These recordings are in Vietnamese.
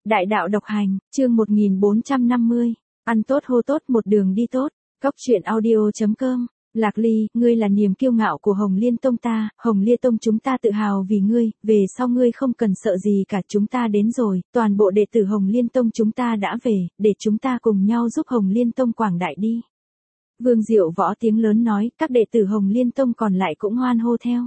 Đại đạo độc hành, chương 1450, ăn tốt hô tốt một đường đi tốt, Cốc truyện audio.com, Lạc Ly, ngươi là niềm kiêu ngạo của Hồng Liên Tông ta, Hồng Liên Tông chúng ta tự hào vì ngươi, về sau ngươi không cần sợ gì cả, chúng ta đến rồi, toàn bộ đệ tử Hồng Liên Tông chúng ta đã về, để chúng ta cùng nhau giúp Hồng Liên Tông quảng đại đi. Vương Diệu Võ tiếng lớn nói, các đệ tử Hồng Liên Tông còn lại cũng hoan hô theo.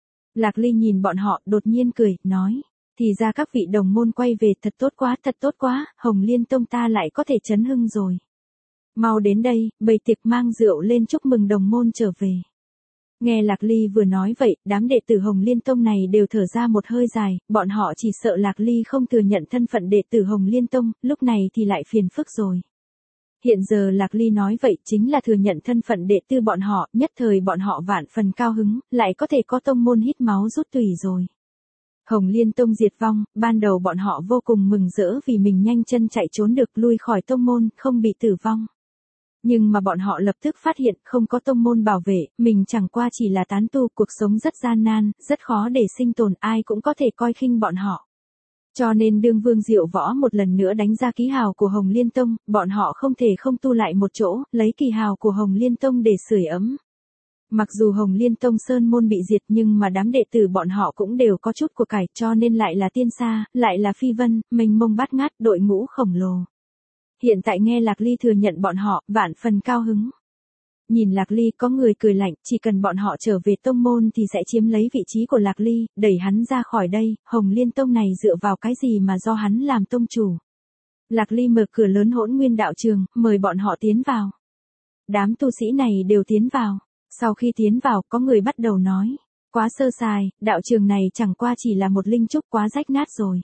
Lạc Ly nhìn bọn họ, đột nhiên cười, nói. Thì ra các vị đồng môn quay về, thật tốt quá, Hồng Liên Tông ta lại có thể chấn hưng rồi. Mau đến đây, bày tiệc mang rượu lên chúc mừng đồng môn trở về. Nghe Lạc Ly vừa nói vậy, đám đệ tử Hồng Liên Tông này đều thở ra một hơi dài, bọn họ chỉ sợ Lạc Ly không thừa nhận thân phận đệ tử Hồng Liên Tông, lúc này thì lại phiền phức rồi. Hiện giờ Lạc Ly nói vậy chính là thừa nhận thân phận đệ tử bọn họ, nhất thời bọn họ vạn phần cao hứng, lại có thể có tông môn hít máu rút tủy rồi. Hồng Liên Tông diệt vong, ban đầu bọn họ vô cùng mừng rỡ vì mình nhanh chân chạy trốn được lui khỏi tông môn, không bị tử vong. Nhưng mà bọn họ lập tức phát hiện không có tông môn bảo vệ, mình chẳng qua chỉ là tán tu, cuộc sống rất gian nan, rất khó để sinh tồn, ai cũng có thể coi khinh bọn họ. Cho nên đương Vương Diệu Võ một lần nữa đánh ra ký hào của Hồng Liên Tông, bọn họ không thể không tu lại một chỗ, lấy kỳ hào của Hồng Liên Tông để sưởi ấm. Mặc dù Hồng Liên Tông sơn môn bị diệt nhưng mà đám đệ tử bọn họ cũng đều có chút của cải, cho nên lại là tiên sa, lại là phi vân, mênh mông bát ngát, đội ngũ khổng lồ. Hiện tại nghe Lạc Ly thừa nhận bọn họ, vạn phần cao hứng. Nhìn Lạc Ly có người cười lạnh, chỉ cần bọn họ trở về tông môn thì sẽ chiếm lấy vị trí của Lạc Ly, đẩy hắn ra khỏi đây, Hồng Liên Tông này dựa vào cái gì mà do hắn làm tông chủ. Lạc Ly mở cửa lớn Hỗn Nguyên đạo trường, mời bọn họ tiến vào. Đám tu sĩ này đều tiến vào. Sau khi tiến vào, có người bắt đầu nói, quá sơ sài, đạo trường này chẳng qua chỉ là một linh trúc quá rách nát rồi.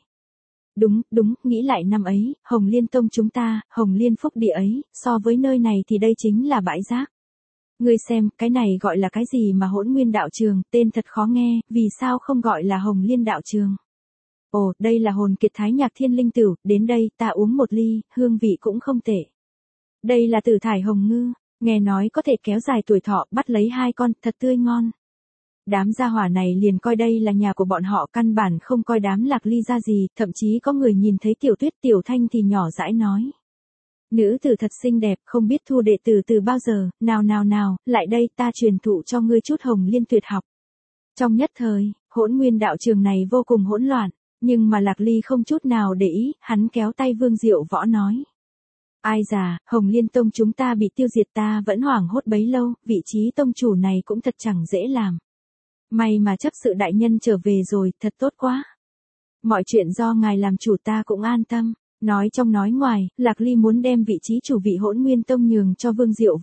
Đúng, nghĩ lại năm ấy, Hồng Liên Tông chúng ta, Hồng Liên Phúc Địa ấy, so với nơi này thì đây chính là bãi rác. Ngươi xem, cái này gọi là cái gì mà Hỗn Nguyên đạo trường, tên thật khó nghe, vì sao không gọi là Hồng Liên đạo trường. Ồ, đây là hồn kiệt thái nhạc thiên linh tửu, đến đây, ta uống một ly, hương vị cũng không tệ. Đây là tử thải hồng ngư. Nghe nói có thể kéo dài tuổi thọ, bắt lấy 2 con, thật tươi ngon. Đám gia hỏa này liền coi đây là nhà của bọn họ, căn bản không coi đám Lạc Ly ra gì, thậm chí có người nhìn thấy Tiểu Tuyết Tiểu Thanh thì nhỏ dãi nói. Nữ tử thật xinh đẹp, không biết thu đệ tử từ bao giờ, nào, lại đây ta truyền thụ cho ngươi chút Hồng Liên tuyệt học. Trong nhất thời, Hỗn Nguyên đạo trường này vô cùng hỗn loạn, nhưng mà Lạc Ly không chút nào để ý, hắn kéo tay Vương Diệu Võ nói. Ai già, Hồng Liên Tông chúng ta bị tiêu diệt ta vẫn hoảng hốt bấy lâu, vị trí tông chủ này cũng thật chẳng dễ làm. May mà chấp sự đại nhân trở về rồi, thật tốt quá. Mọi chuyện do ngài làm chủ ta cũng an tâm. Nói trong nói ngoài, Lạc Ly muốn đem vị trí chủ vị Hỗn Nguyên Tông nhường cho Vương Diệu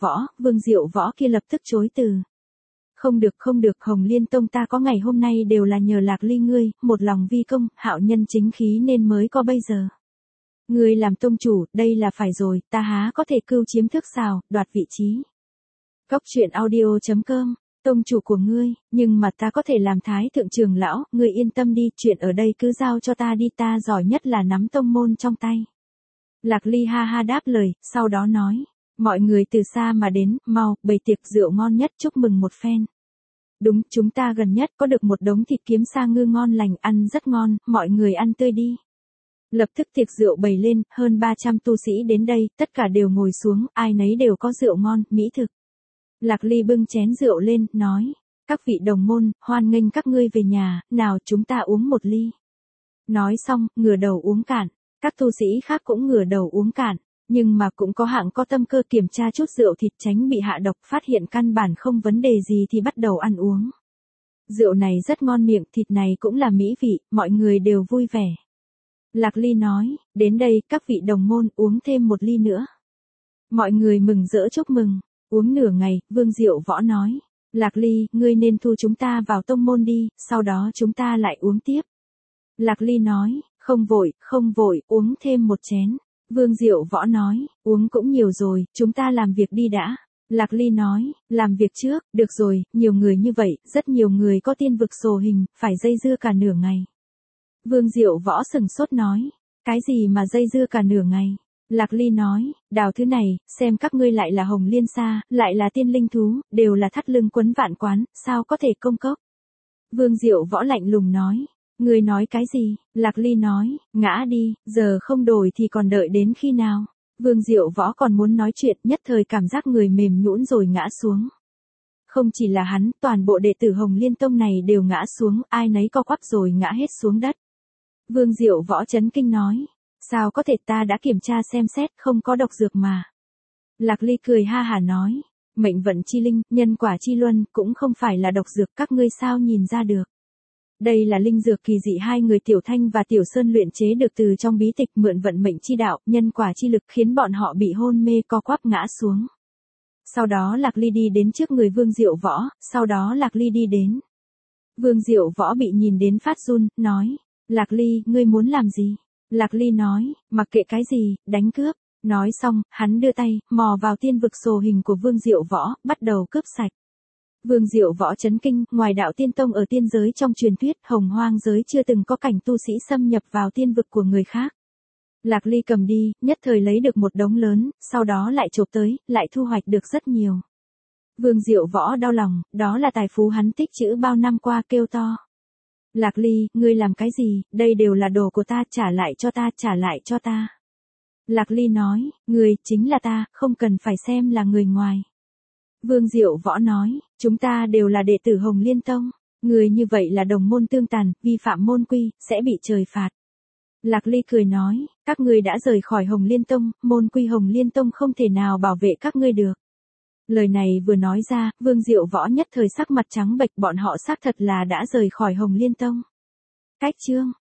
Võ kia lập tức chối từ. Không được, Hồng Liên Tông ta có ngày hôm nay đều là nhờ Lạc Ly ngươi, một lòng vi công, hạo nhân chính khí nên mới có bây giờ. Ngươi làm tông chủ, đây là phải rồi, ta há có thể cưu chiếm thức xào, đoạt vị trí. Cốc truyện audio.com, tông chủ của ngươi, nhưng mà ta có thể làm thái thượng trưởng lão, ngươi yên tâm đi, chuyện ở đây cứ giao cho ta đi, ta giỏi nhất là nắm tông môn trong tay. Lạc Ly ha ha đáp lời, sau đó nói, mọi người từ xa mà đến, mau, bày tiệc rượu ngon nhất chúc mừng một phen. Đúng, chúng ta gần nhất có được một đống thịt kiếm sa ngư ngon lành, ăn rất ngon, mọi người ăn tươi đi. Lập tức tiệc rượu bày lên, hơn 300 tu sĩ đến đây, tất cả đều ngồi xuống, ai nấy đều có rượu ngon, mỹ thực. Lạc Ly bưng chén rượu lên, nói, các vị đồng môn, hoan nghênh các ngươi về nhà, nào chúng ta uống một ly. Nói xong, ngửa đầu uống cạn, các tu sĩ khác cũng ngửa đầu uống cạn, nhưng mà cũng có hạng có tâm cơ kiểm tra chút rượu thịt tránh bị hạ độc, phát hiện căn bản không vấn đề gì thì bắt đầu ăn uống. Rượu này rất ngon miệng, thịt này cũng là mỹ vị, mọi người đều vui vẻ. Lạc Ly nói, đến đây, các vị đồng môn uống thêm một ly nữa. Mọi người mừng rỡ chúc mừng, uống nửa ngày, Vương Diệu Võ nói, Lạc Ly, ngươi nên thu chúng ta vào tông môn đi, sau đó chúng ta lại uống tiếp. Lạc Ly nói, không vội, uống thêm một chén. Vương Diệu Võ nói, uống cũng nhiều rồi, chúng ta làm việc đi đã. Lạc Ly nói, làm việc trước, được rồi, nhiều người như vậy, rất nhiều người có tiên vực sổ hình, phải dây dưa cả nửa ngày. Vương Diệu Võ sừng sốt nói, cái gì mà dây dưa cả nửa ngày? Lạc Ly nói, đào thứ này, xem các ngươi lại là hồng liên sa, lại là tiên linh thú, đều là thắt lưng quấn vạn quán, sao có thể công cốc? Vương Diệu Võ lạnh lùng nói, Ngươi nói cái gì? Lạc Ly nói, ngã đi, giờ không đổi thì còn đợi đến khi nào? Vương Diệu Võ còn muốn nói chuyện, nhất thời cảm giác người mềm nhũn rồi ngã xuống. Không chỉ là hắn, toàn bộ đệ tử Hồng Liên Tông này đều ngã xuống, ai nấy co quắp rồi ngã hết xuống đất. Vương Diệu Võ chấn kinh nói, sao có thể, ta đã kiểm tra xem xét, không có độc dược mà. Lạc Ly cười ha hả nói, mệnh vận chi linh, nhân quả chi luân, cũng không phải là độc dược, các ngươi sao nhìn ra được. Đây là linh dược kỳ dị hai người Tiểu Thanh và Tiểu Sơn luyện chế được từ trong bí tịch, mượn vận mệnh chi đạo, nhân quả chi lực khiến bọn họ bị hôn mê co quắp ngã xuống. Sau đó Lạc Ly đi đến trước người Vương Diệu Võ, sau đó Lạc Ly đi đến. Vương Diệu Võ bị nhìn đến phát run, nói, Lạc Ly, ngươi muốn làm gì? Lạc Ly nói, mặc kệ cái gì, đánh cướp. Nói xong, hắn đưa tay, mò vào tiên vực sổ hình của Vương Diệu Võ, bắt đầu cướp sạch. Vương Diệu Võ chấn kinh, ngoài đạo tiên tông ở tiên giới trong truyền thuyết, hồng hoang giới chưa từng có cảnh tu sĩ xâm nhập vào tiên vực của người khác. Lạc Ly cầm đi, nhất thời lấy được một đống lớn, sau đó lại chộp tới, lại thu hoạch được rất nhiều. Vương Diệu Võ đau lòng, đó là tài phú hắn tích trữ bao năm qua, kêu to. Lạc Ly, ngươi làm cái gì, đây đều là đồ của ta, trả lại cho ta, trả lại cho ta. Lạc Ly nói, ngươi, chính là ta, không cần phải xem là người ngoài. Vương Diệu Võ nói, chúng ta đều là đệ tử Hồng Liên Tông, người như vậy là đồng môn tương tàn, vi phạm môn quy, sẽ bị trời phạt. Lạc Ly cười nói, các ngươi đã rời khỏi Hồng Liên Tông, môn quy Hồng Liên Tông không thể nào bảo vệ các ngươi được. Lời này vừa nói ra, Vương Diệu Võ nhất thời sắc mặt trắng bệch, bọn họ xác thật là đã rời khỏi Hồng Liên Tông. Cách chương